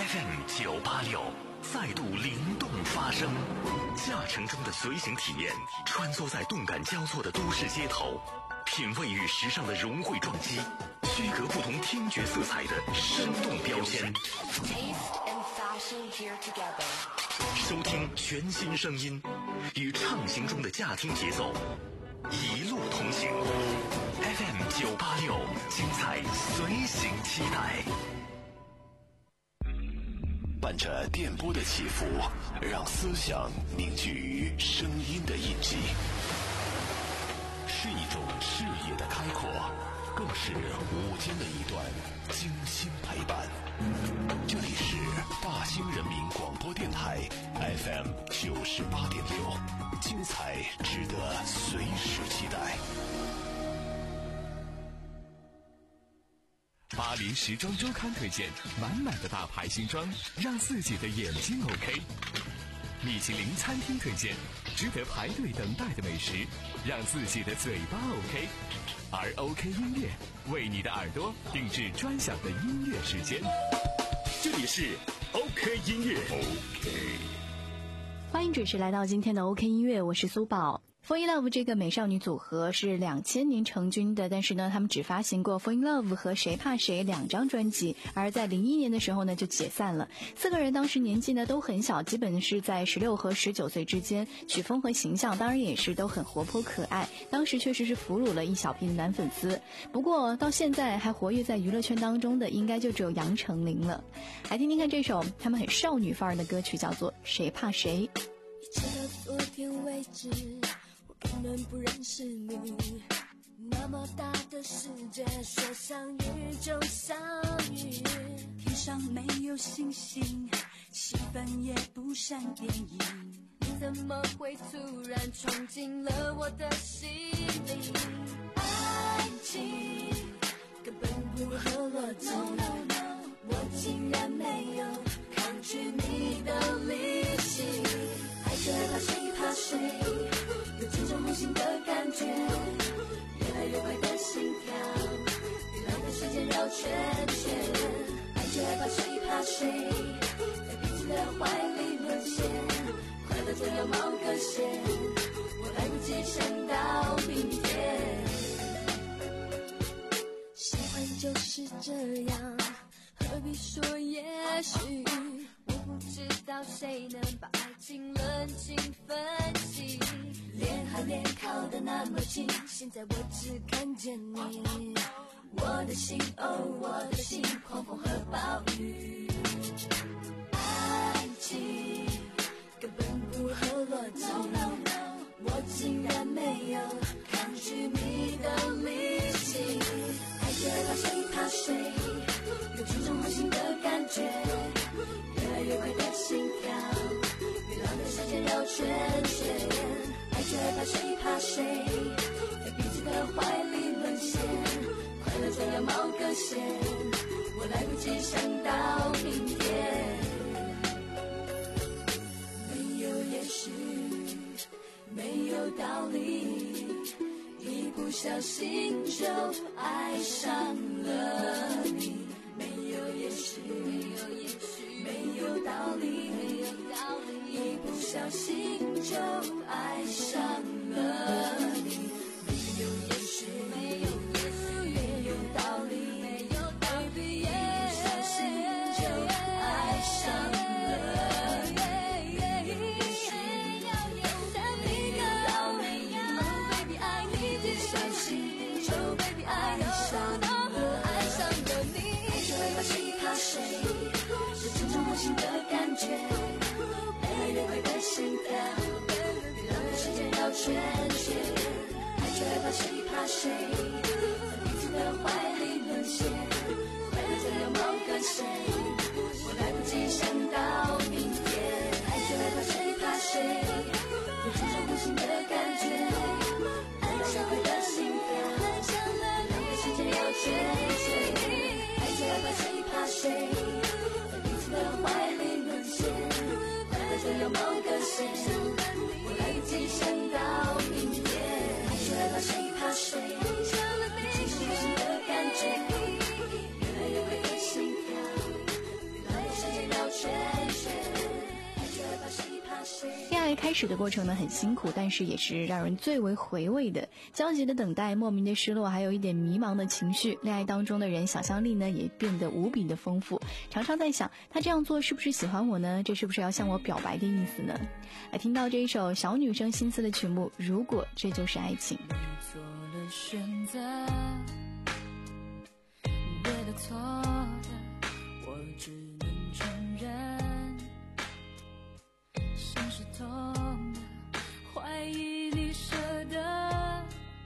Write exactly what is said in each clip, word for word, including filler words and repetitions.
F M 九八六再度灵动发声，驾乘中的随行体验，穿梭在动感交错的都市街头，品味与时尚的融汇撞击，区隔不同听觉色彩的生动标签。收听全新声音，与畅行中的驾听节奏，一路同行。F M 九八六，精彩随行期待。伴着电波的起伏，让思想凝聚于声音的印记，是一种视野的开阔，更是午间的一段精心陪伴。这里是大兴人民广播电台 F M 九十八点六，精彩值得随时期待。 巴黎时装周刊推荐满满的大牌新装，让自己的眼睛 OK。米其林餐厅推荐值得排队等待的美食，让自己的嘴巴 OK。而 OK 音乐为你的耳朵定制专享的音乐时间。这里是 OK 音乐 OK。 欢迎准时来到今天的 OK 音乐，我是苏宝。Fall in Love 这个美少女组合是两千年成军的，但是呢他们只发行过 Fall in Love 和谁怕谁两张专辑，而在零一年的时候呢就解散了。四个人当时年纪呢都很小，基本是在十六和十九岁之间，曲风和形象当然也是都很活泼可爱，当时确实是俘虏了一小批的男粉丝。不过到现在还活跃在娱乐圈当中的应该就只有杨丞琳了。来听听看这首他们很少女范儿的歌曲，叫做谁怕谁。 一直到昨天为止，我根本不认识你，那么大的世界，说相遇就相遇，天上没有星星，气氛也不像电影，你怎么会突然冲进了我的心里？爱情根本不合逻辑， no, no, no, 我竟然没有抗拒你的力气，爱就爱怕谁怕谁，有这种红心的感觉，越来越快的心跳，别浪费时间绕圈圈，爱就爱怕谁怕谁，在彼此的怀里沦陷，快乐就要冒个险，我来不及想到明天，喜欢就是这样，何必说也许，我不知道谁能把爱情冷静分析，脸和脸靠得那么近，现在我只看见你，我的心哦我的心，狂风和暴雨，爱情根本不合逻辑， no, no, no, 我竟然没有抗拒你的力气，爱就爱怕谁怕谁，有这种红心的感觉，越来越快的心跳，别浪费时间绕圈圈，爱就爱怕谁怕谁，在彼此的怀里沦陷，快乐就要冒个险，我来不及想到明天，没有也许，没有道理，一不小心就爱上了你，没有也许，没有也许，没有道理，没有道理，一不小心就爱上了你，没有也许，没有也许，没有道理，没有道理，一不小心就爱上了你，没有也许，没有道理， baby I need you， 一不小心就爱上了爱开始的过程呢很辛苦，但是也是让人最为回味的。焦急的等待，莫名的失落，还有一点迷茫的情绪。恋爱当中的人想象力呢也变得无比的丰富，常常在想他这样做是不是喜欢我呢？这是不是要向我表白的意思呢？来听到这一首小女生心思的曲目，如果这就是爱情。 你做了选择，对的错的我只能承认，心是痛的，怀疑你舍得，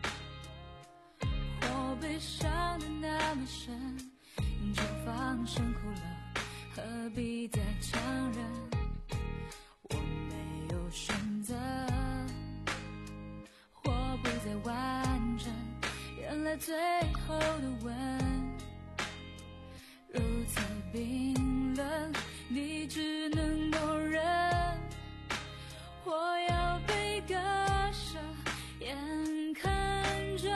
我被伤得那么深，就放声哭了，何必再强忍？我没有选择，我不再完整，原来最后的吻如此冰冷，你只能默认，我要被割舍，眼看着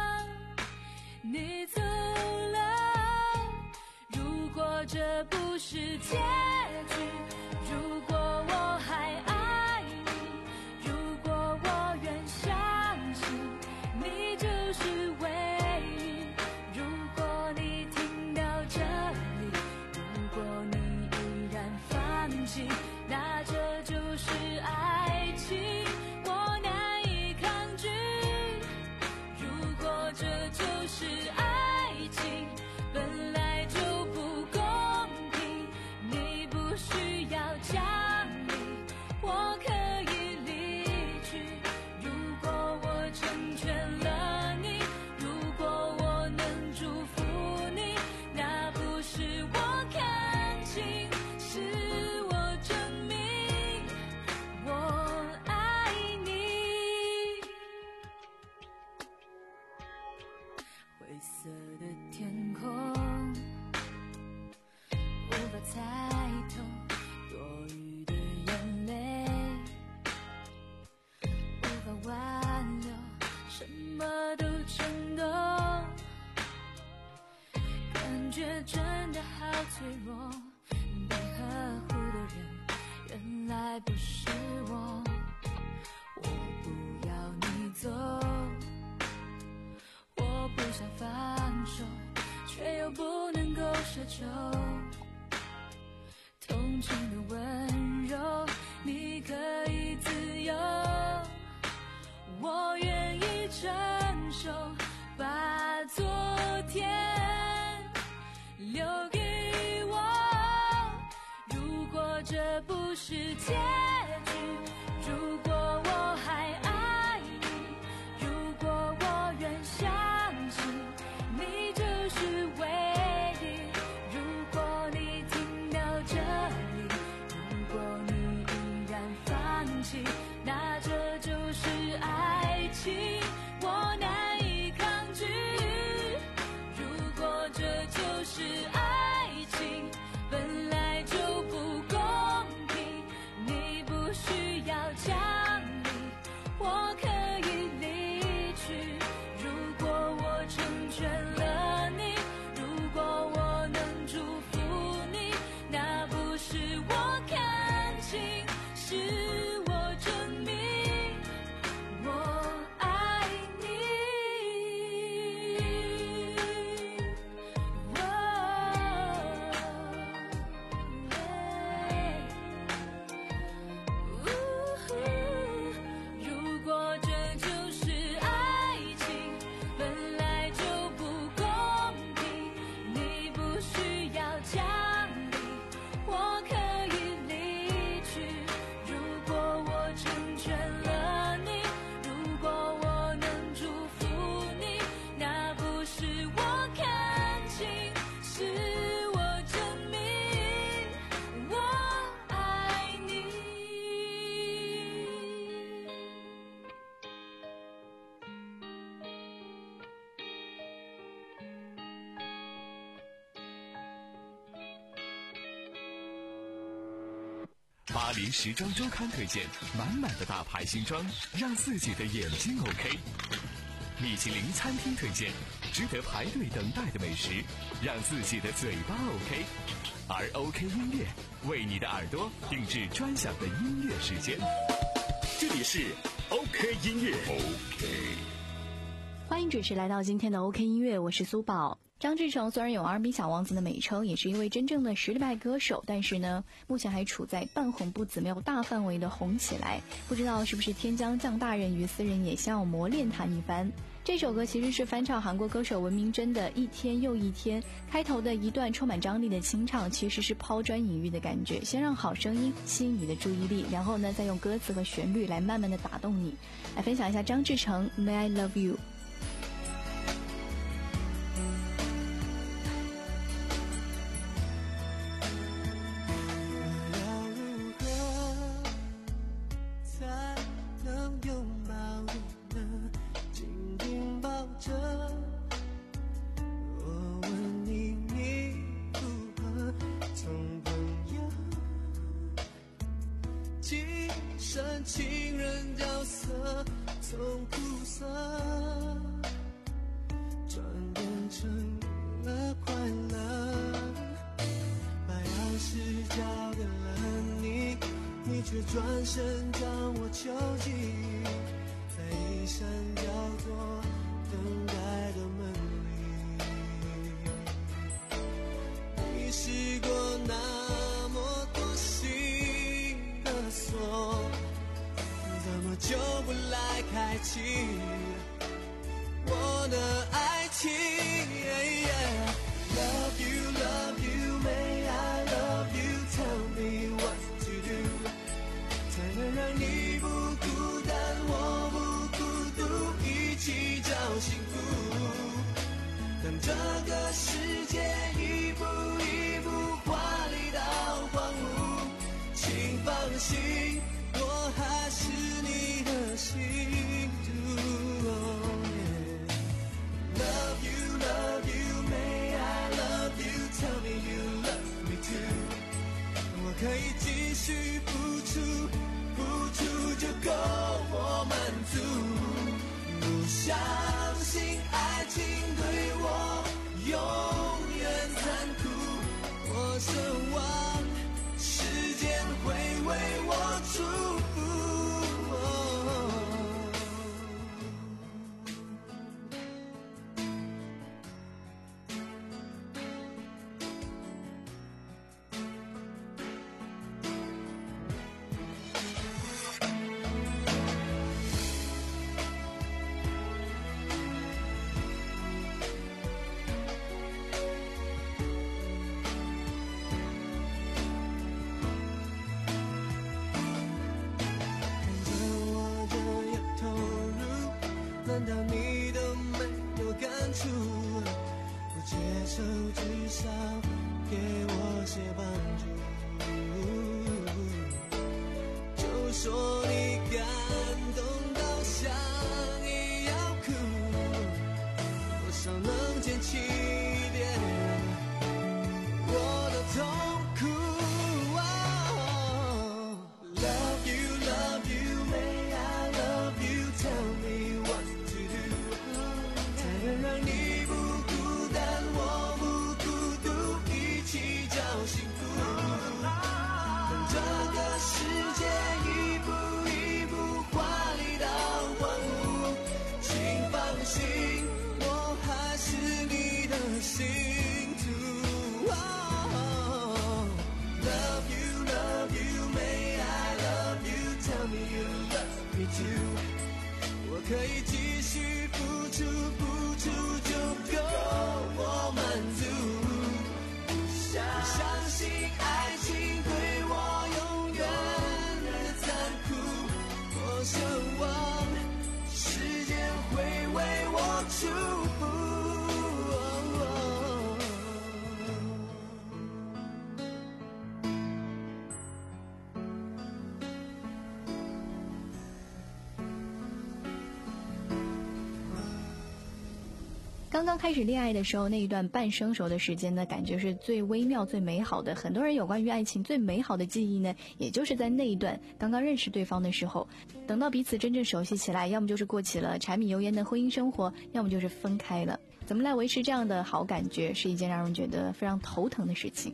你走了。如果这不是结局，如果我还爱你，如果我愿相信你就是唯一，如果你听到这里，如果你依然放弃，那这就是爱情，我难以抗拒。如果这就是爱情，本来就不公平，你不需要讲理，我可以离去。如果我成全了你，如果我能祝福你，那不是我看清，是我证明我爱你。灰色的天空无法猜透多余的眼泪，无法挽留，什么都震动，感觉真的好脆弱，被呵护的人原来不是我，我不要你走，我不想放手，却又不能够奢求，同情的温柔你可以自由，我愿意承受，把昨天留给我。如果这不是结局，如果我还爱你，如果我愿相信你就是唯一，如果你听到这里，如果你依然放弃，那这就是爱情，我难以抗拒。如果这就是爱情，本来就不公平，你不需要讲理，我可以离去。如果我成全了你，如果我能祝福你，那不是我看清，是我证明我爱你。如果这就是爱情，本来就不公平，你不需要讲理，我可以离去。如果我成全了你，如果我能祝福你，那不是我看清，是我证明我爱你。 巴黎时装周刊推荐满满的大牌新装，让自己的眼睛 OK。米其林餐厅推荐值得排队等待的美食，让自己的嘴巴 OK。而 OK 音乐为你的耳朵定制专享的音乐时间。 这里是 OK 音乐。OK， 欢迎准时来到今天的 OK 音乐，我是苏宝。张志成虽然有 R and B 小王子的美称，也是一位真正的实力派歌手，但是呢，目前还处在半红不紫，没有大范围的红起来。不知道是不是天将降大任于斯人也，先要磨练他一番。这首歌其实是翻唱韩国歌手文明真的一天又一天，开头的一段充满张力的清唱，其实是抛砖引玉的感觉，先让好声音吸引你的注意力，然后呢，再用歌词和旋律来慢慢的打动你。来分享一下张志成 May I Love You。 情人角色从苦涩转变成了快乐，把钥匙交给了你，你却转身将我囚禁在一扇叫做等待的门里。你试过那么多新的锁，怎么就不来开启我的爱情、yeah, yeah. Love you, love you, may I love you, tell me what to do 才能让你不孤单我不孤独，一起找幸福。当这个世界一步一步华丽到荒芜，请放心，我还是你的心毒、oh, yeah. Love you, love you, may I love you, tell me you love me too 我可以继续付出，付出就够我满足，不相信爱情对我永远残酷，我奢望时间会为我祝福。难道你都没有感触？不接受至少给我些帮助，就说你感动到想也要哭，多少能减轻一点我的痛苦、oh, Love you, love you, may I love you, tell me what能让你不孤单我不孤独，一起找幸福。当这个世界一步一步华丽到荒芜，请放心，我还是你的信徒、oh, Love you, love you, may I love you, tell me you love me too 我可以继续付出，付出就够我满足，不相信爱情对我永远的残酷，我奢望时间会为我祝福、oh, oh. 刚刚开始恋爱的时候，那一段半生熟的时间呢，感觉是最微妙最美好的。很多人有关于爱情最美好的记忆呢，也就是在那一段刚刚认识对方的时候。等到彼此真正熟悉起来，要么就是过起了柴米油盐的婚姻生活，要么就是分开了。怎么来维持这样的好感觉，是一件让人觉得非常头疼的事情。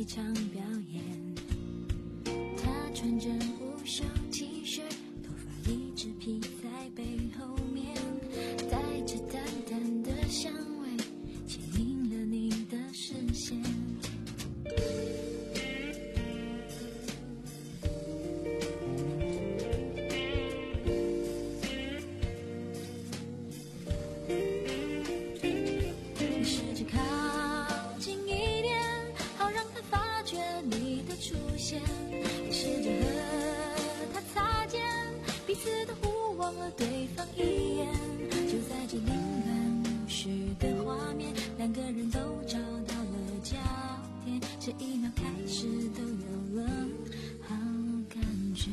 一场表演。他穿着无袖 T 恤，头发一直披在背后面，带着淡淡的香味，牵引了你的视线。你试着靠近一点，好让他发觉你的出现。你试着和他擦肩，彼此都互望了对方一眼。就在这凌乱无序的画面，两个人都找到了焦点，这一秒开始都有了好感觉。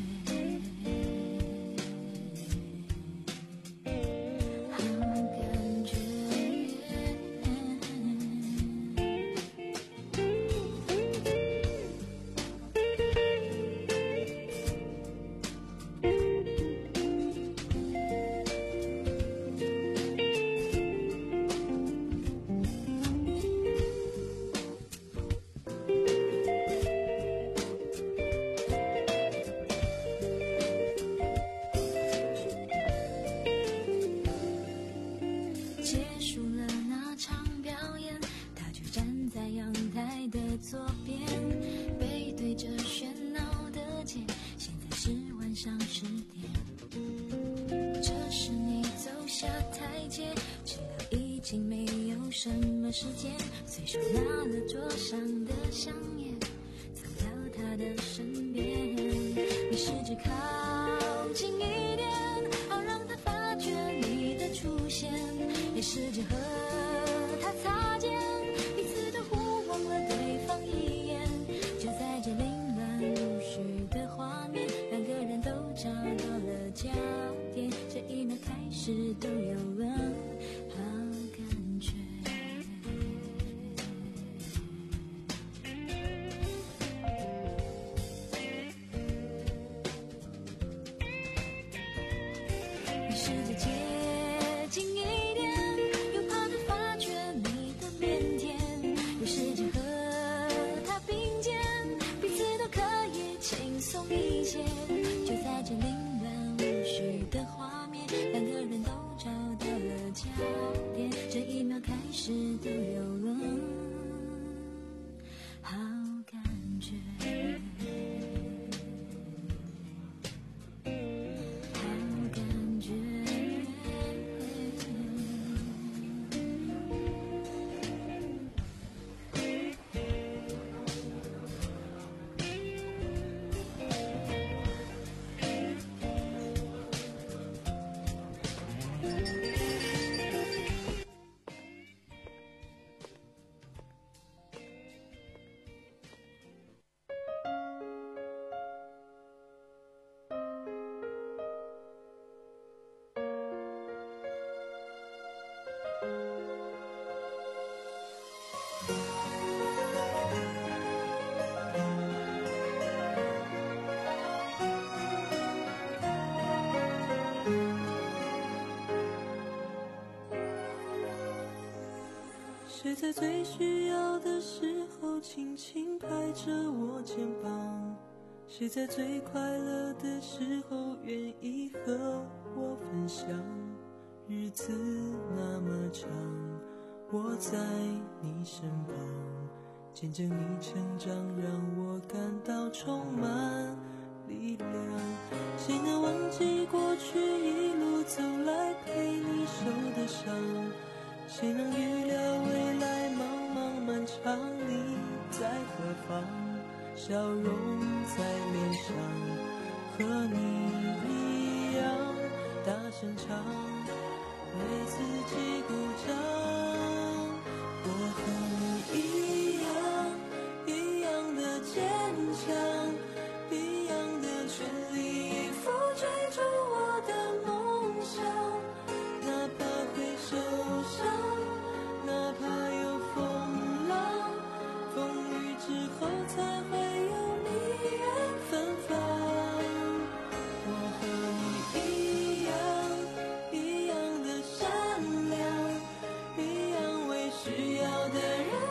结束了那场表演，他就站在阳台的左边，背对着喧闹的街。现在是晚上十点，这时你走下台阶，知道已经没有什么时间，随手拿了桌上的香烟，走到他的身边。你试着靠近一点，好让他发觉你的出现，也试着和他擦肩，彼此都互望了对方一眼。就在这凌乱无序的画面，两个人都找到了焦点，这一秒开始都有了好感觉。你试着接近一点，又怕他发觉你的腼腆，又试着和他并肩，彼此都可以轻松一些。就在这凌乱无序的画面，两个人都找到了焦点，这一秒开始都有了好感觉。好感觉。 谁在最需要的时候轻轻拍着我肩膀？谁在最快乐的时候愿意和我分享？日子那么长，我在你身旁，见证你成长，让我感到充满力量。谁能忘记过去一路走来陪你受的伤？谁能预料未来茫茫漫长，你在何方？笑容在脸上，和你一样大声唱，为自己鼓掌。我和你一样，一样的坚强，一样的全力以赴追逐我的梦想。哪怕会受伤，哪怕有风浪，风雨之后才会有你远芬芳。我和你一样，一样的善良，一样为需要的人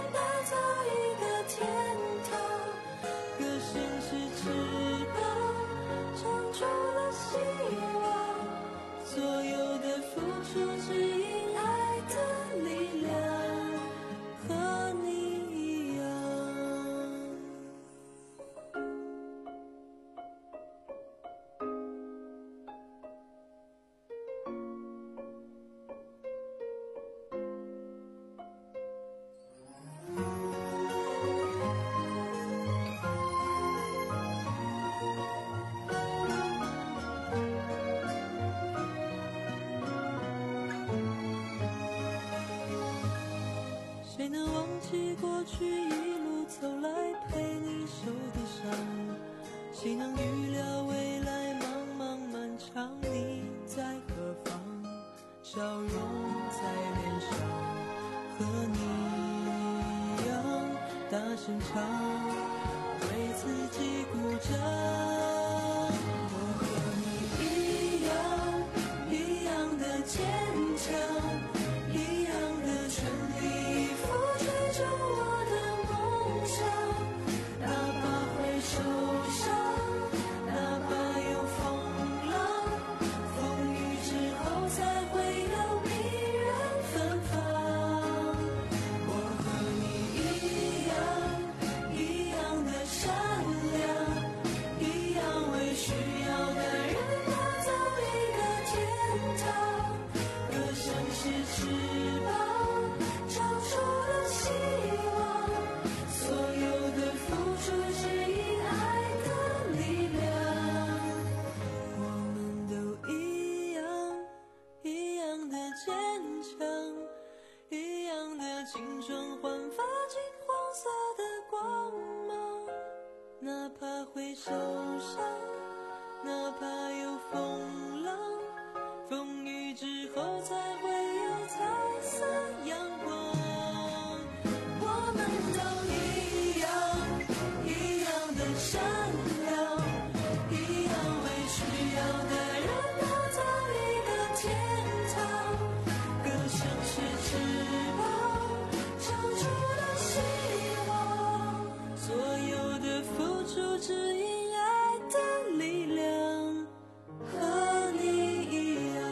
争吵，为自己鼓掌。我和你一样，一样的坚强，一样的全力以赴追逐我的梦想，哪怕会受伤，哪怕有风浪，风雨之后才会有迷人芬芳。我和你一样，一样的善良，一样为需要的人打造一个天堂。歌声是翅膀，照出了希望，所有的付出只因爱的力量。我们都一样，一样的坚强，一样的青春焕发金黄色的光芒，哪怕会受伤，哪怕有风浪，风雨之后才会有彩色阳光。我们都一样，一样的善良，一样为需要的人打造一个天堂。歌声是翅膀，照出了希望，所有的付出只因爱的力量。和你一样，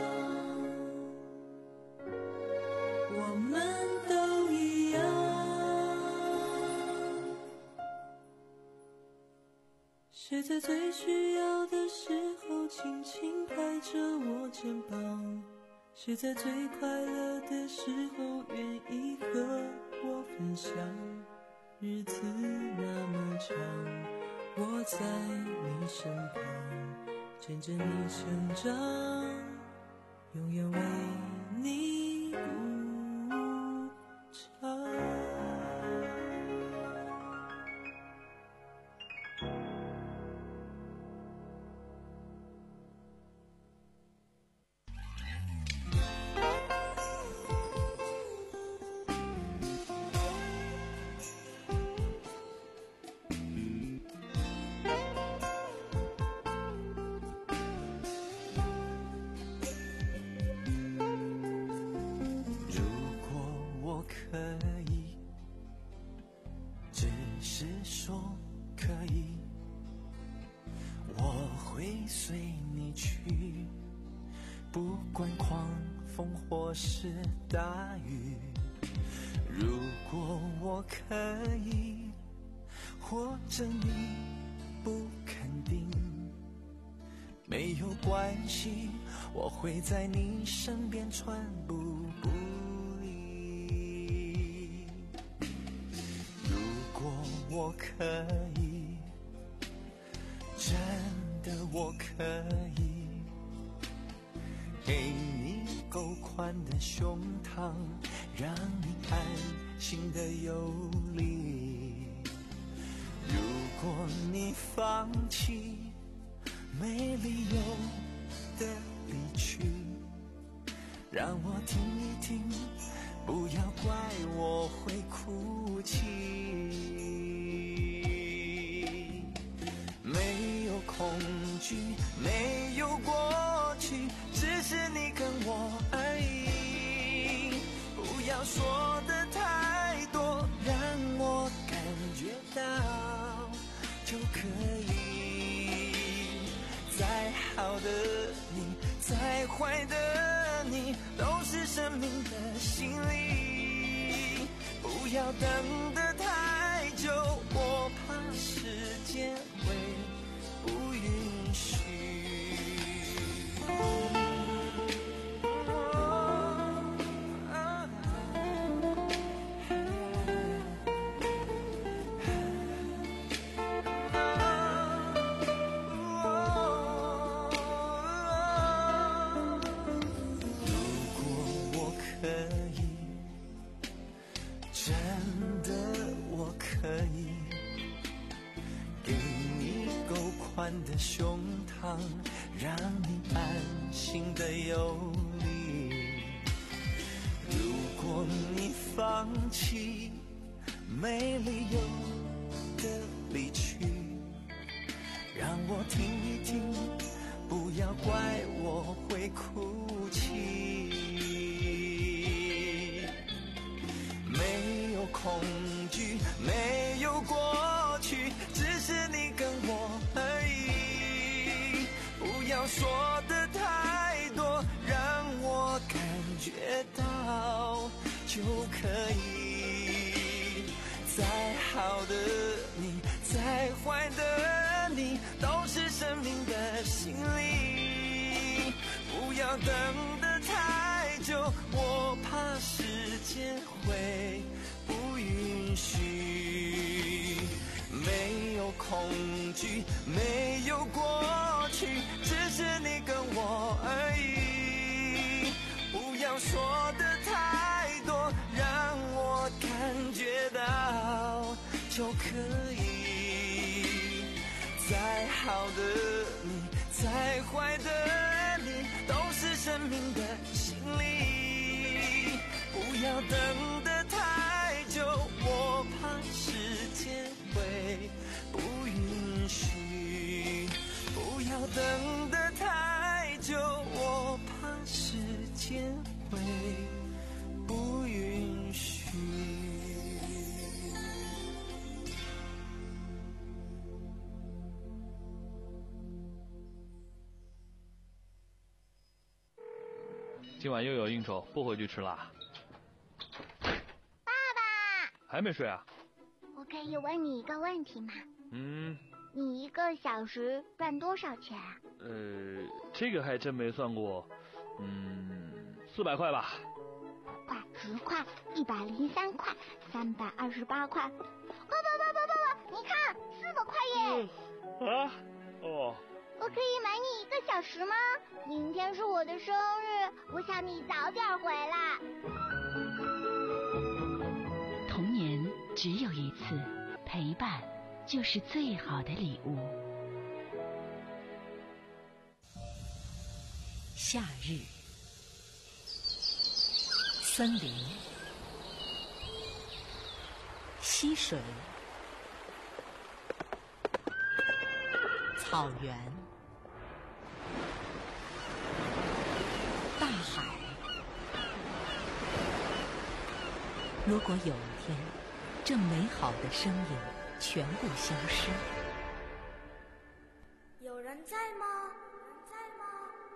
我们都一样。谁在最需要的时候轻轻拍着我肩膀？谁在最快乐的时候愿意和我分享？日子那么长，我在你身旁，见证你成长，永远为你鼓掌。随你去，不管狂风或是大雨。如果我可以，或者你不肯定，没有关系，我会在你身边寸步不离。如果我可以，真的我可以给你够宽的胸膛，让你安心的游离。如果你放弃，没理由的离去，让我听一听，不要怪我会哭泣。没有恐惧，没有过去，只是你跟我而已。不要说的太多，让我感觉到就可以。再好的你，再坏的你，都是生命的洗礼。不要等得太久，我怕时间会不允许。的胸膛，让你安心的游离。如果你放弃， 没理由的离去，让我听一听，不要怪我会哭泣。没有恐惧，没有过去，只是你跟我而已。不要说的太多，让我感觉到就可以。再好的你，再坏的你，都是生命的洗礼。不要等得太久，我怕时间会不允许。没有恐惧，没有过去，只是你跟我而已。不要说的太多，让我感觉到就可以。再好的你，再坏的你，都是生命的洗礼。不要等得太久，我怕时间会不允许。不要等得太久，我怕时间会不允许。 今晚又有应酬，不回去吃啦。 爸爸， 还没睡啊？ 我可以问你一个问题吗？ 嗯。 你一个小时赚多少钱啊？ 呃，这个还真没算过。嗯，四百块吧。 五块、十块、一百零三块、三百二十八块。爸爸爸爸爸爸，你看，四百块耶！ 嗯、啊？哦。 我可以买你一个小时吗？明天是我的生日，我想你早点回来。 童年只有一次，陪伴就是最好的礼物。夏日，森林，溪水，草原，大海。如果有一天，这美好的声音全部消失， 有人在吗？有人在吗？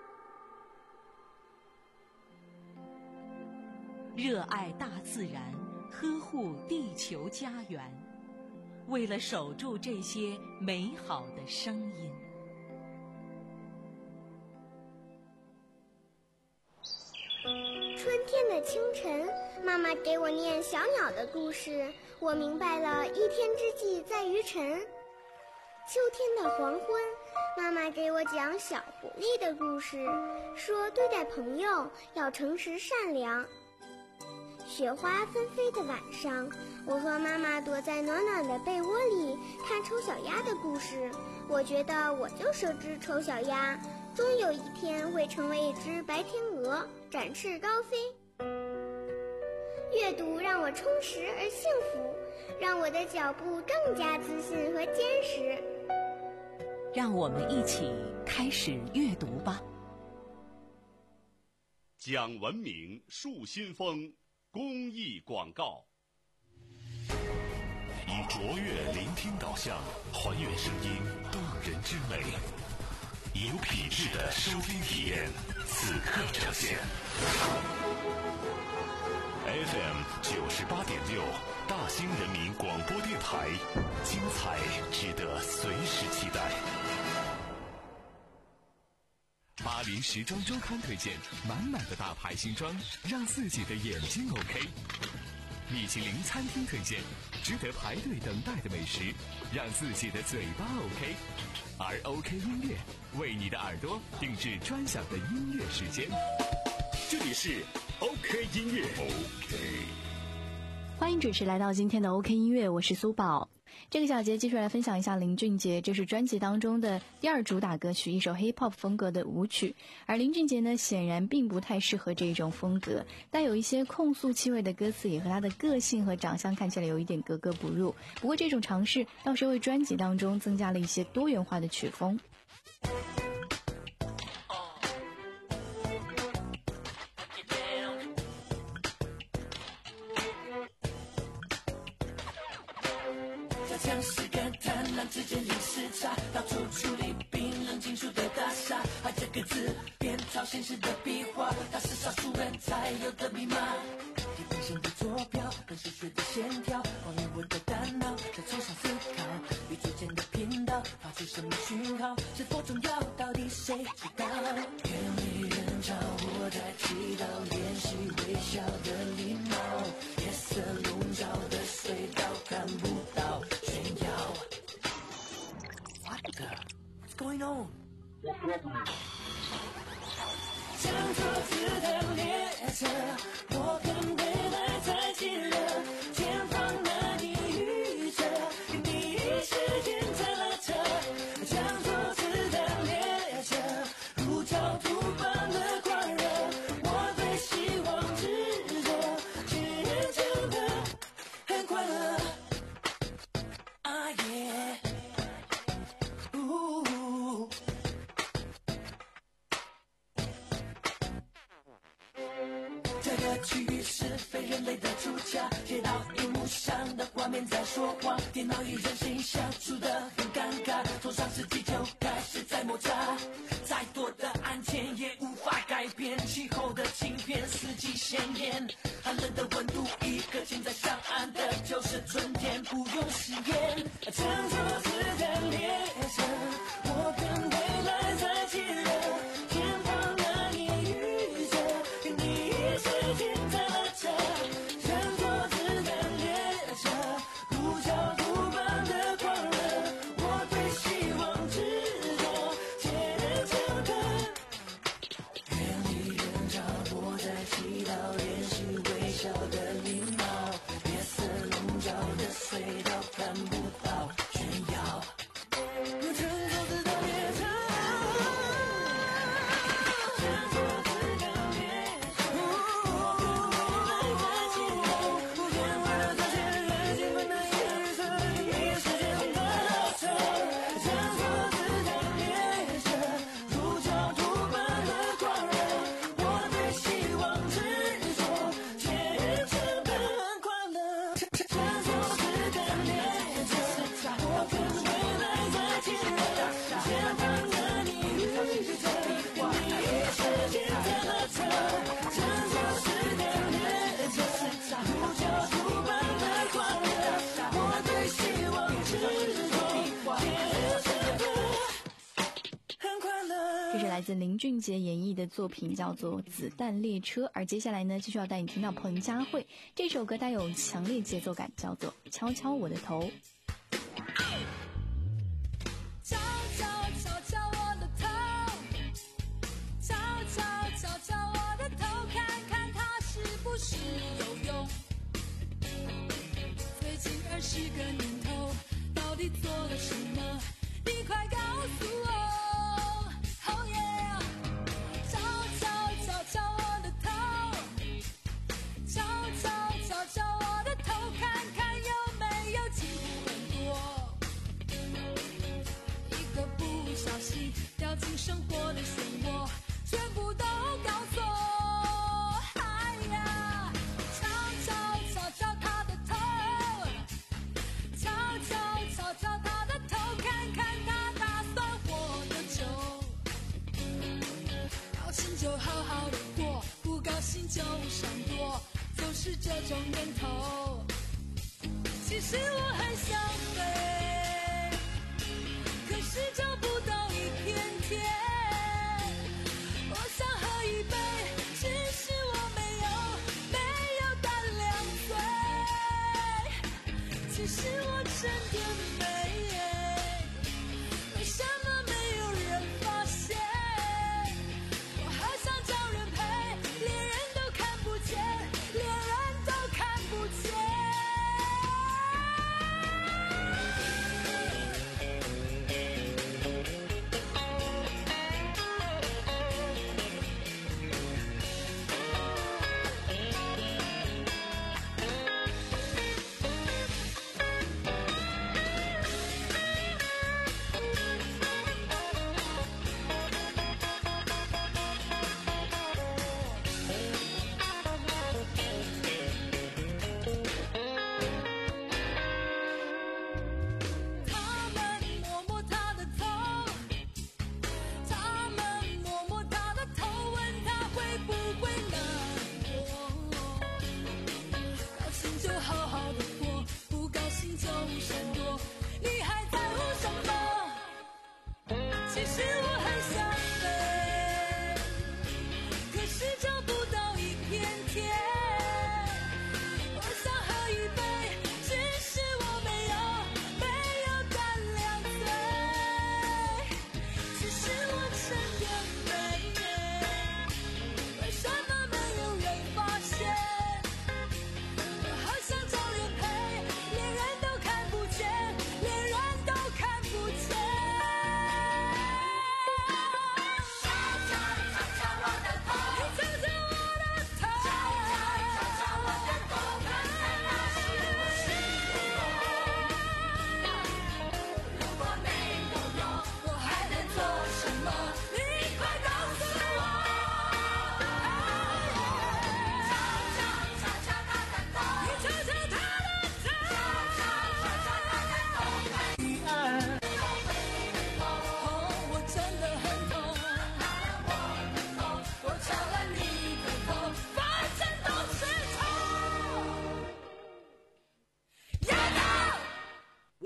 热爱大自然，呵护地球家园，为了守住这些美好的声音。 春天的清晨，妈妈给我念小鸟的故事，我明白了一天之计在于晨。秋天的黄昏，妈妈给我讲小狐狸的故事，说对待朋友要诚实善良。雪花纷飞的晚上，我和妈妈躲在暖暖的被窝里看丑小鸭的故事，我觉得我就是只丑小鸭，终有一天会成为一只白天鹅，展翅高飞。阅读让我充实而幸福，让我的脚步更加自信和坚实。 让我们一起开始阅读吧。 讲文明树新风公益广告，以卓越聆听导向还原声音动人之美，以有品质的收听体验此刻呈现。F M 九十八点六，大兴人民广播电台，精彩值得随时期待。 巴黎时装周刊推荐满满的大牌新装，让自己的眼睛 OK。米其林餐厅推荐值得排队等待的美食，让自己的嘴巴 OK。而 OK 音乐为你的耳朵定制专享的音乐时间。 这里是 OK 音乐 OK。 欢迎准时来到今天的 OK 音乐，我是苏宝。 这个小节继续来分享一下林俊杰，这是专辑当中的第二主打歌曲，一首 hip hop 风格的舞曲。而林俊杰呢，显然并不太适合这种风格，带有一些控诉气味的歌词也和他的个性和长相看起来有一点格格不入。不过这种尝试倒是为专辑当中增加了一些多元化的曲风。 像是个贪婪之间零时差，到处处理冰冷金属的大厦，爱这个字变超现实的壁画，它是少数人才有的密码。地平线的坐标跟数学的线条，关于我的大脑在抽象思考，宇宙间的频道发出什么讯号，是否重要，到底谁知道？远离人潮，我在祈祷，练习微笑的礼貌，夜色笼罩的隧道看不到。What's going on? 像坐子的列车，我跟未来在一起了，前方那里预测，跟第一时间在拉扯。像坐子的列车，如焦土般的狂热，我对希望执着，却真的很快乐。啊耶！这个区域是非人类的主角，街道荧幕上的画面在说谎，电脑与人声音相处得很尴尬，从上世纪就开始在摩擦，再多的案件也无法改变气候的晴片，四季鲜艳，寒冷的温度，一个现在上岸的就是春天，不用实验，乘坐子的列车，我跟未来在一起了，前方那里预测，跟第一时间在拉扯，乘坐子的列车，如焦土般的狂热，我对希望执着，虔诚的远离人潮，我在祈祷，练习微笑的礼貌，夜色笼罩的隧道看不到炫耀，我乘坐子的列车，乘坐子的列车，我跟未来在一起了，不见为了这些人兴奋的夜色，第一时间的拉扯，乘坐子的列车，如焦土般的狂热，我对希望执着，虔诚的快乐，乘坐子的列车，我跟未来在一起了，前方的你预测，第一时间在拉扯，乘坐子的列车，如焦土般的狂热，我对希望执着，虔诚的很快乐。 这是来自林俊杰演绎的作品，叫做《子弹列车》。而接下来呢，继续要带你听到彭佳慧这首歌，带有强烈节奏感，叫做《敲敲我的头》。 敲敲敲敲我的头，敲敲敲敲我的头，看看它是不是有用。最近二十个年头，到底做了什么？你快告诉我。Oh yeah， 敲敲敲敲我的头，敲敲敲敲我的头，看看有没有进步很多。一个不小心掉进生活的漩涡，全部都搞错。哎呀，敲敲敲敲他的头，敲敲敲敲他的头，看看他打算活多久。高兴就好好的过，不高兴就闪躲，就是这种念头。其实我很想飞，可是找不到一片天。我想喝一杯，只是我没有没有胆量醉。其实我真的美，为什么没有人发现？我好想找人陪，连人都看不见，连人都看不见。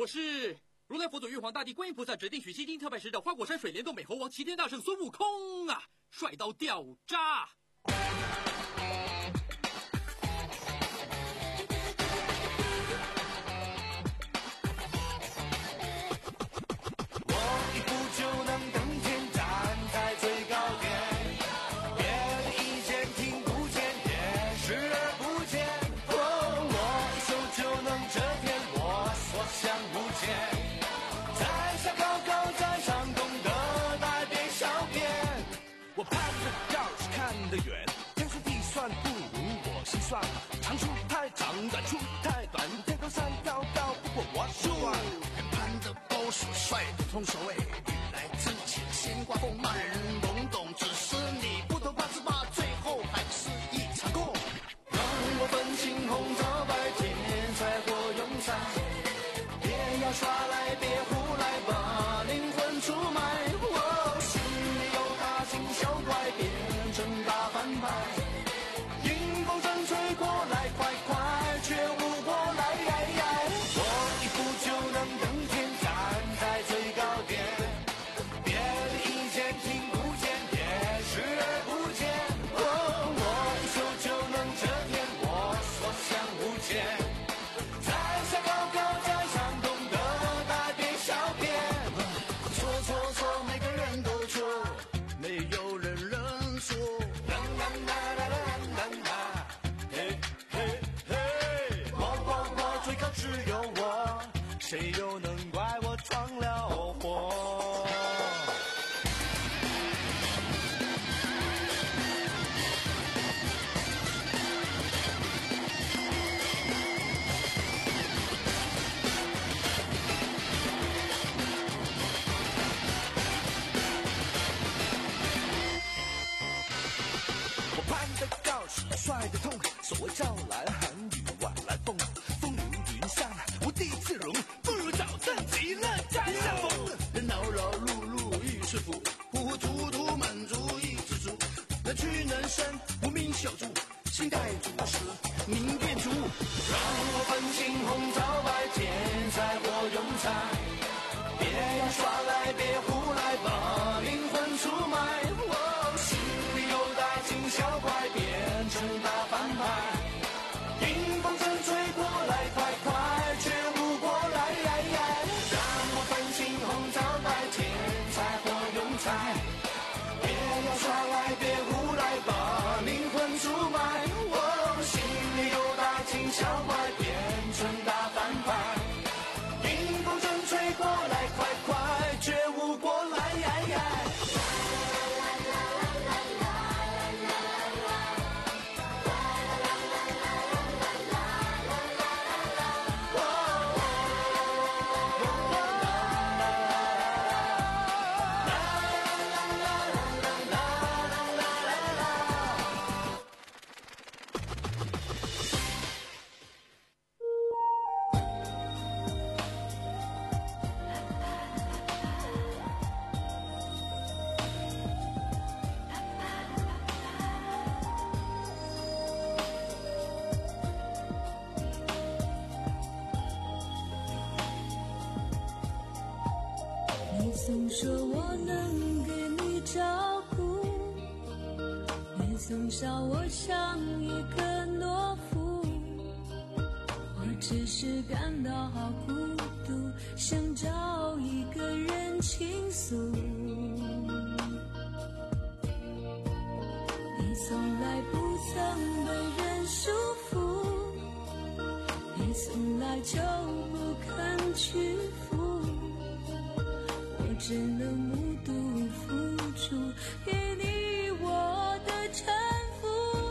我是如来佛祖、玉皇大帝、观音菩萨指定取西经特派使者花果山水帘洞美猴王齐天大圣孙悟空啊，帅到掉渣！ 我一步就能登天，站在最高点，别的意见听不见，也视而不见。哦，我一手就能遮天，我所向无前。在下高高在上，懂得百变小变。我攀得高，看得远，天算地算不如我心算。长处太长，短处太短，天高山高高不过我算。攀得高手帅得通手尾，雨来之前先刮风，骂人懵懂，只是你不懂八字八，最后还是一场空。让我分清红皂白，天才或庸才，别要耍赖，别胡来，把灵魂出卖。我心里有大惊小怪，变成大反派。迎风正吹过来，快快却无过来。我一步就能登天，站在最高点，别的意见听不见，也视而不见。哦，我一手就能遮天，我所向无前。在下高高在上，懂得百变小变。错错错，每个人都错，没有人认错。啦啦啦啦啦啦啦，嘿嘿嘿，我我我最高只有我，谁又能怪我闯了祸？我攀得高，帅得痛，所谓赵兰寒雨晚来风，风流云上，无地自容，不如找正极乐家相逢。人劳劳碌碌欲是福，糊糊涂涂满足一知足，能屈能伸，无名小卒，心带主时，明辨主。让我分清红皂白，天才或庸才，别要耍赖，别胡来，把灵魂出卖。我心里有大惊小怪，变成大反派。迎风正吹过来，快快却无过来。让我分清红皂白，天才或庸才，别要耍赖，别胡来，把灵魂出卖。我心里有大惊小怪，变成大反派。迎风正吹过来，快快却无过来。 你总说我能给你照顾，你总笑我像一个懦夫，我只是感到好孤独，想找一个人倾诉。你从来不曾被人束缚，你从来就不肯屈服，我只能目睹付出给你我的臣服。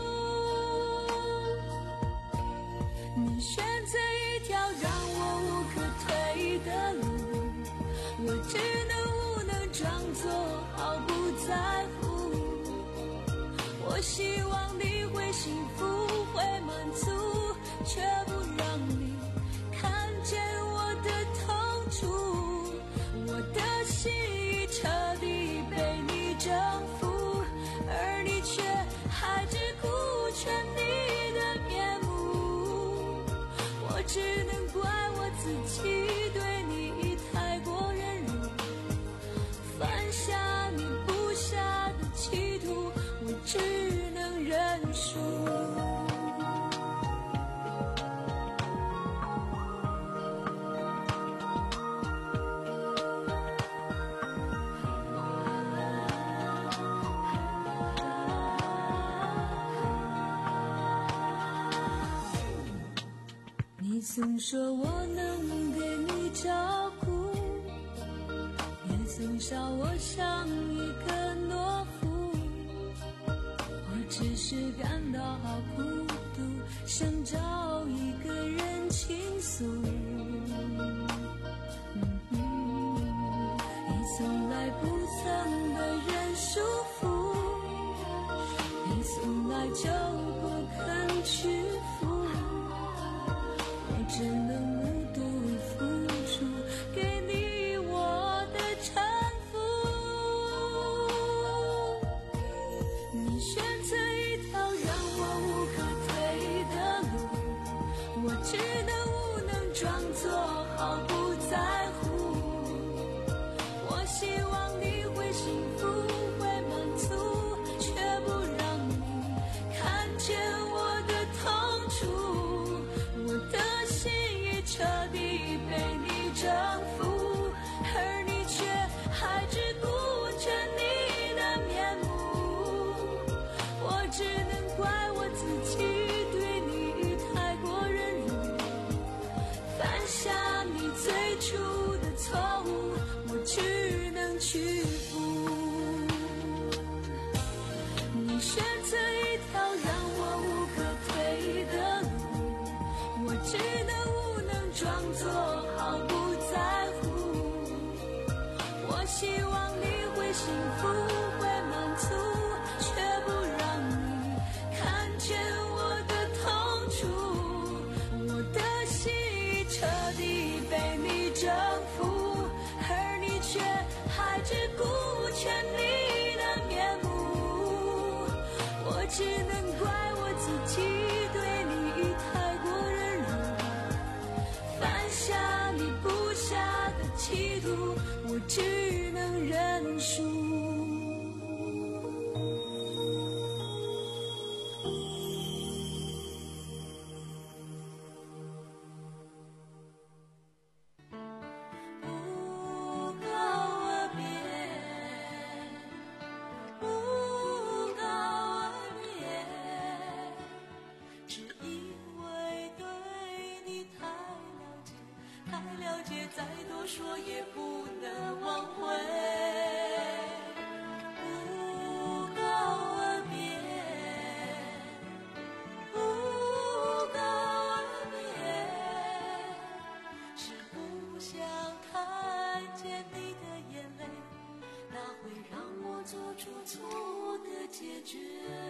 你选择一条让我无可退的路，我只能无能装作毫不在乎。我希望你会幸福会满足，却不让你看见我的痛楚。我的心已彻底被你征服，而你却还只顾全你的面目。我只能怪我自己对你总说我能给你照顾，也总笑我像一个懦夫。我只是感到好孤独，想找一个人倾诉。嗯嗯，你从来不曾对人束缚，你从来就不肯屈服。我只能目睹付出，给你我的臣服。你选择一条让我无可退的路，我只能无能装作毫不在乎。我希望你会幸福会满足，却不让你看见我的痛楚。我的彻底被你征服，而你却还只顾着你的面目。我只能怪我自己对你太过忍辱，犯下你最初的错误，我只能屈服。你选择一条让我无可退的路，我只能装作毫不在乎。我希望你会幸福会满足，却不让你看见我的痛楚。我的心已彻底被你征服，而你却还只顾全你的面目。我只能怪我自己对你太过忍辱，犯下你布下的企图，我只能认输。不告而别，不告而别，只因为对你太了解，太了解，再多说也不能挽回。不告而别，不告而别，是不想看见你的眼泪，那会让我做出错误的解决。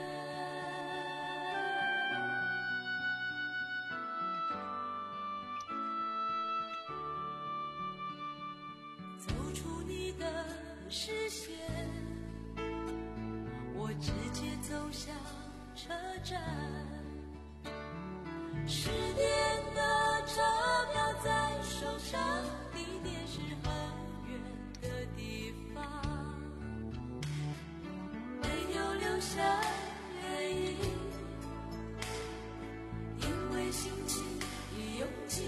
走出你的视线，我直接走向车站，十点的车票在手上，地点是很远的地方，没有留下原因，因为心情已拥挤，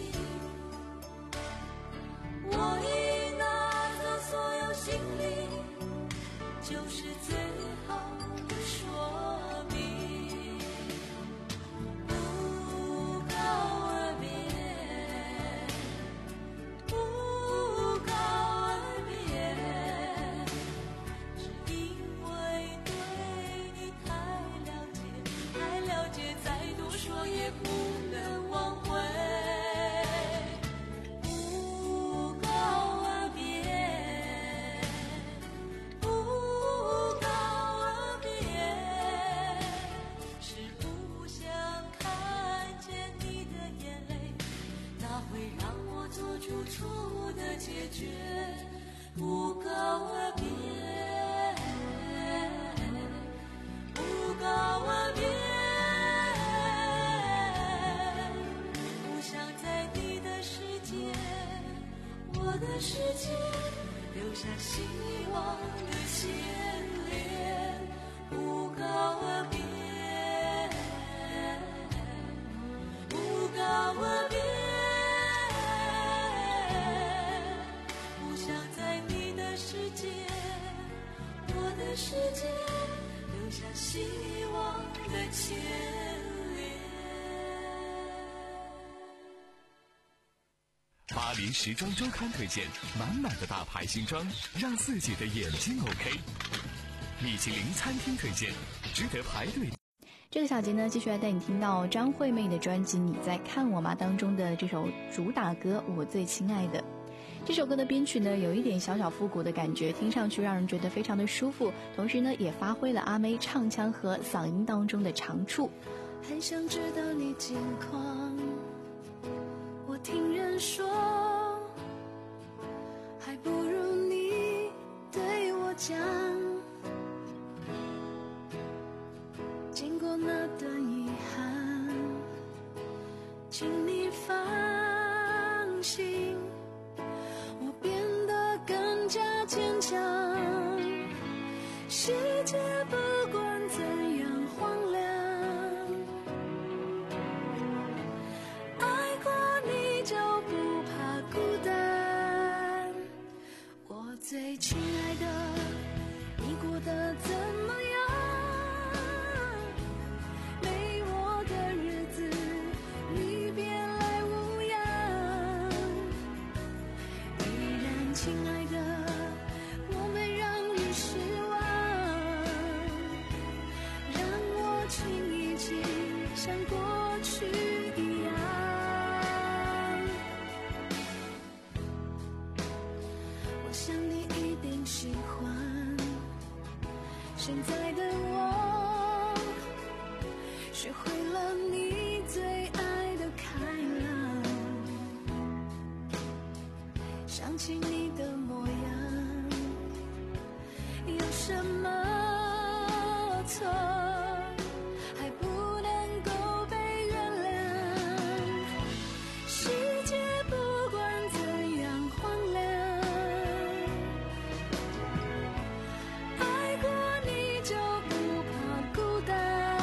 我已拿走所有行李，就是最好的说明。不告而别，不告而别，是因为对你太了解，太了解，再多说也不能挽回。不告而别，不告而别，是不想看见你的眼泪，那会让我做出错误的解决。不告而别，不告而别，不想在你的世界，我的世界，留下希望的牵连。不告而别，不告而别，不想在你的世界，我的世界，留下希望的牵连。 巴黎时装周刊推荐，满满的大牌新装，让自己的眼睛 OK。米其林餐厅推荐，值得排队。 这个小节呢，继续来带你听到张惠妹的专辑《你在看我吗》当中的这首主打歌《我最亲爱的》。这首歌的编曲呢，有一点小小复古的感觉，听上去让人觉得非常的舒服，同时呢，也发挥了阿妹唱腔和嗓音当中的长处。 很想知道你近况，我听人说，还不如你对我讲。经过那段遗憾，请你放心，我变得更加坚强。世界不管怎样荒凉，爱过你就不怕孤单。我最亲爱的，你过得怎么样？亲爱的，我没让你失望，让我亲一亲，像过去一样。我想你一定喜欢现在的我，学会了你最爱的开朗，想起你的模样，有什么错还不能够被原谅？世界不管怎样荒凉，爱过你就不怕孤单。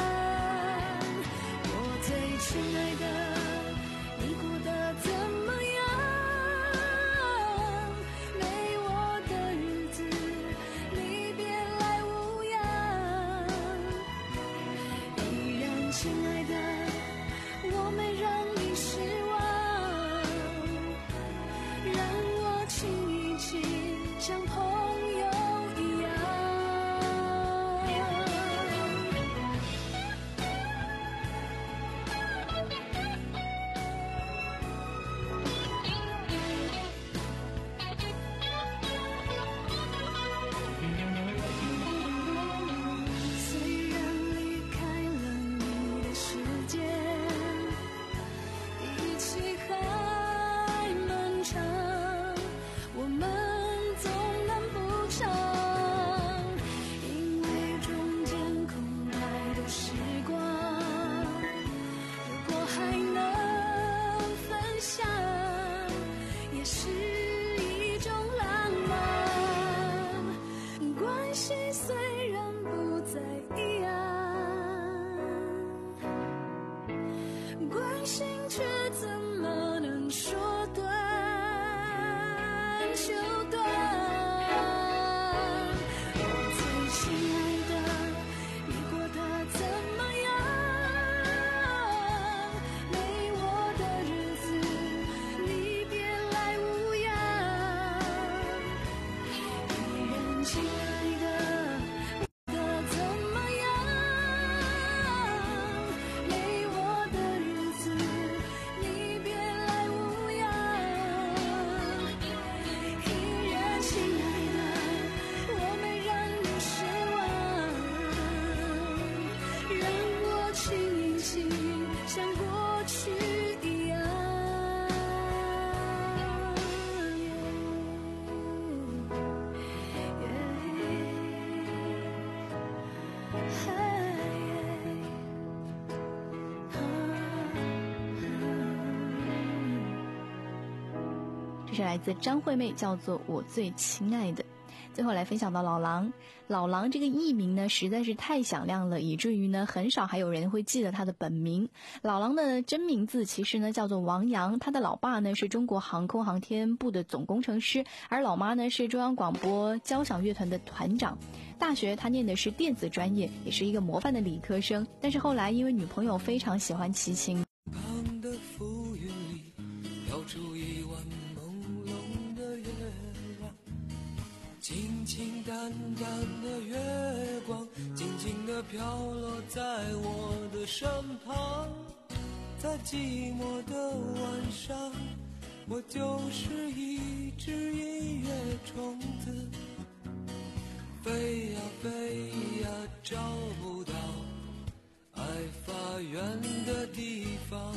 我最亲爱的，你过得怎么样？亲爱的，我没让你失望，让我亲一亲，像朋友一样。虽然离开了你世界一起还漫长，我们总难不长，因为中间空白的时光，如果还能分享，也是一种浪漫。关系虽然不再一样，关心却怎么能说断就断？我最亲爱的，你过得怎么样？没我的日子，你别来无恙。依然亲爱的，过得怎么样？没我的日子，你别来无恙。依然亲爱的，我没让你失望，让我亲一亲，像过去一样。 这是来自张惠妹，叫做《我最亲爱的》。最后来分享到老狼，老狼这个艺名呢实在是太响亮了，以至于呢很少还有人会记得他的本名。老狼的真名字其实呢叫做王阳，他的老爸呢是中国航空航天部的总工程师，而老妈呢是中央广播交响乐团的团长。大学他念的是电子专业，也是一个模范的理科生，但是后来因为女朋友非常喜欢齐秦， 旁的浮云里飘出一弯梦， 清淡淡的月光静静地飘落在我的身旁，在寂寞的晚上，我就是一只音乐虫子，飞呀飞呀找不到爱发源的地方，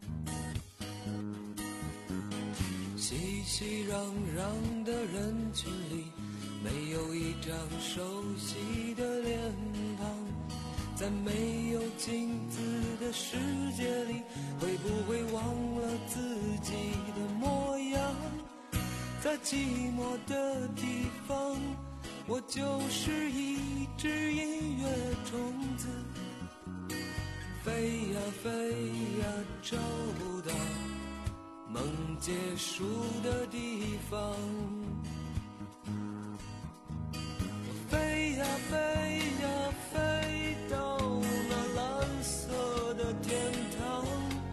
熙熙攘攘的人群里，没有一张熟悉的脸庞，在没有镜子的世界里，会不会忘了自己的模样？在寂寞的地方，我就是一只音乐虫子，飞呀飞呀找不到梦结束的地方。飞呀飞呀飞到那蓝色的天堂，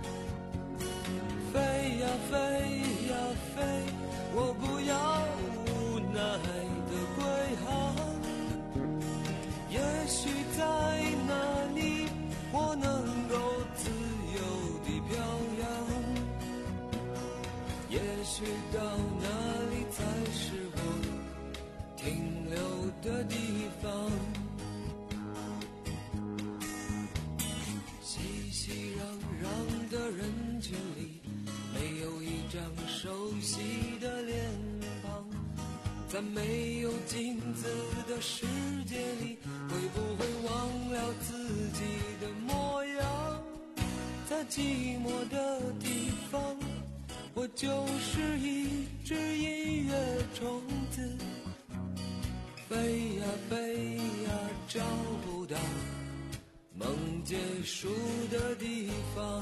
飞呀飞呀飞，我不要无奈的归航。也许在那里我能够自由地飘扬，也许到那里才是我停留的地方。熙熙攘攘的人群里，没有一张熟悉的脸庞，在没有镜子的世界里，会不会忘了自己的模样？在寂寞的地方，我就是一只音乐虫子，飞呀飞呀找不到梦结束的地方。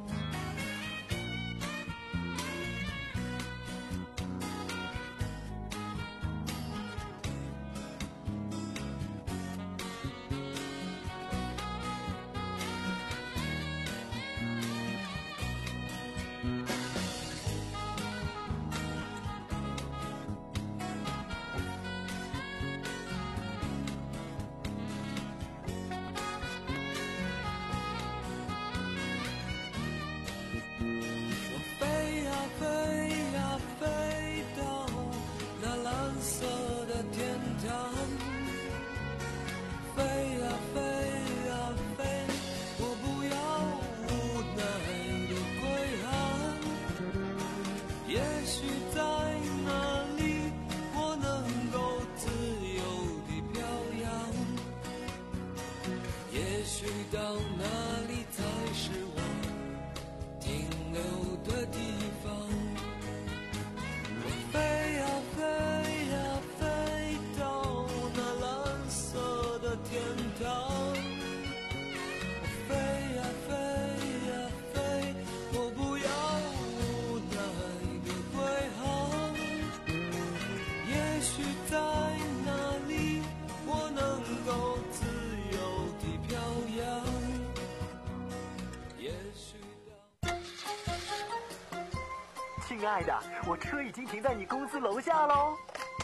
亲爱的，我车已经停在你公司楼下喽。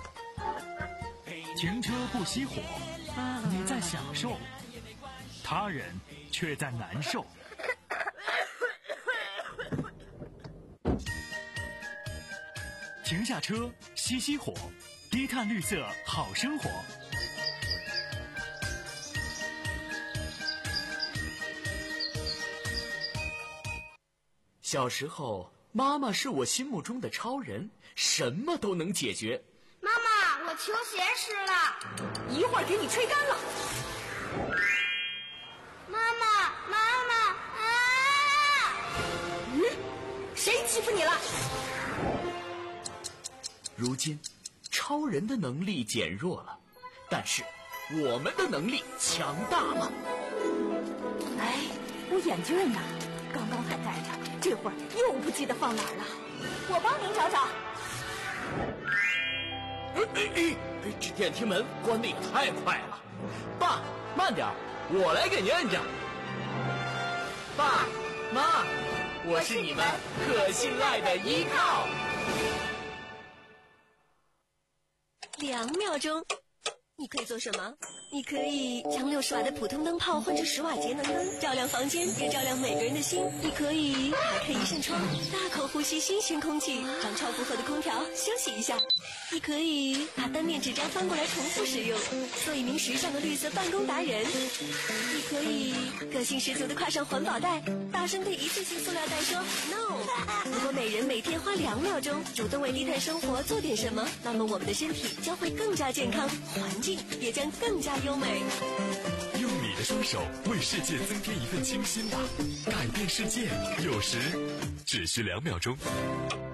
停车不熄火，你在享受，他人却在难受。停下车，熄熄火，低碳绿色好生活。 小时候，妈妈是我心目中的超人，什么都能解决。 妈妈，我球鞋湿了， 一会儿给你吹干了。 妈妈，妈妈啊！ 嗯，谁欺负你了？ 如今，超人的能力减弱了，但是我们的能力强大了。 哎，我眼镜呢？刚刚还戴着，这会儿又不记得放哪儿了。我帮您找找。 哎哎哎！这电梯门关得也太快了。爸，慢点，我来给您摁着。爸妈，我是你们可信赖的依靠。 两秒钟。你可以做什么？你可以将六十瓦的普通灯泡换成十瓦节能灯，照亮房间，也照亮每个人的心。你可以打开一扇窗，大口呼吸新鲜空气，让超负荷的空调休息一下。你可以把单面纸张翻过来重复使用，做一名时尚的绿色办公达人。你可以个性十足的挎上环保袋，大声对一次性塑料袋说 no。如果每人每天花两秒钟主动为低碳生活做点什么，那么我们的身体将会更加健康，环境也将更加优美。 用你的双手为世界增添一份清新吧，改变世界有时只需两秒钟。